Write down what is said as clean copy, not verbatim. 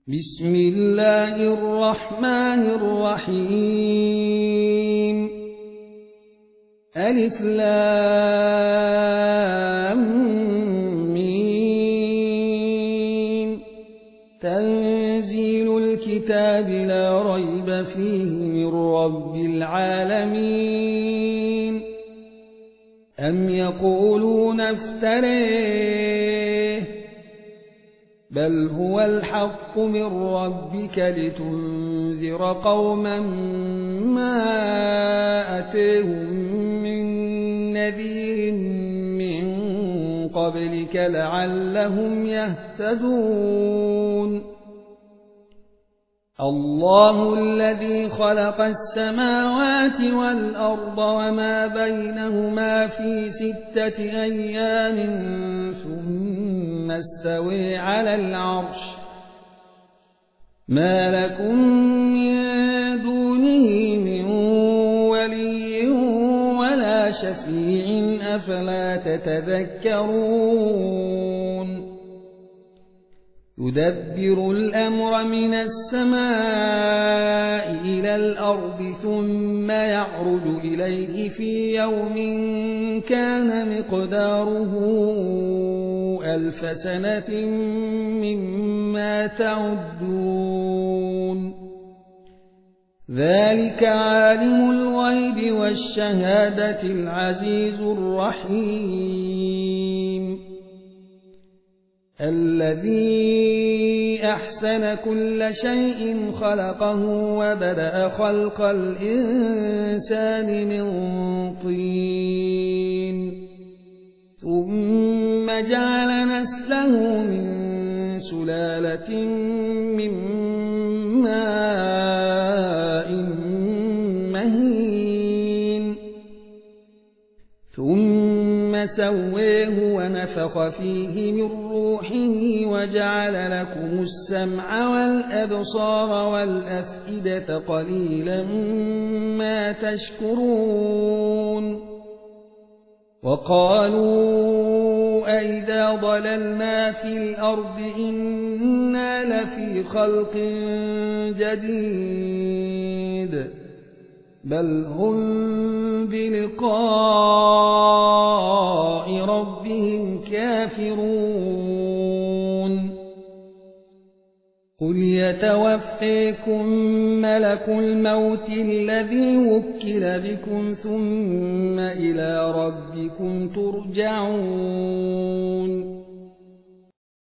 بسم الله الرحمن الرحيم ألف لام ميم تنزيل الكتاب لا ريب فيه من رب العالمين أم يقولون افتريه بل هو الحق من ربك لتنذر قوما ما أتيهم من نذير من قبلك لعلهم يهتدون الله الذي خلق السماوات والأرض وما بينهما في 6 أيام ثم استوى على العرش ما لكم من دونه من ولي ولا شفيع أفلا تتذكرون يدبر الأمر من السماء إلى الأرض ثم يعرج إليه في يوم كان مقداره 1000 سنة مما تعدون ذلك عالم الغيب والشهادة العزيز الرحيم الذي أحسن كل شيء خلقه وبدأ خلق الإنسان من طين ثم جعل نسله من سلالة من ماء مهين ثم سويه ونفخ فيه من روحه وجعل لكم السمع والأبصار والأفئدة قليلا ما تشكرون وقالوا أئذا ضللنا في الأرض إنا لفي خلق جديد بل هم بلقاء ربهم كافرون قل يتوفيكم ملك الموت الذي وكل بكم ثم إلى ربكم ترجعون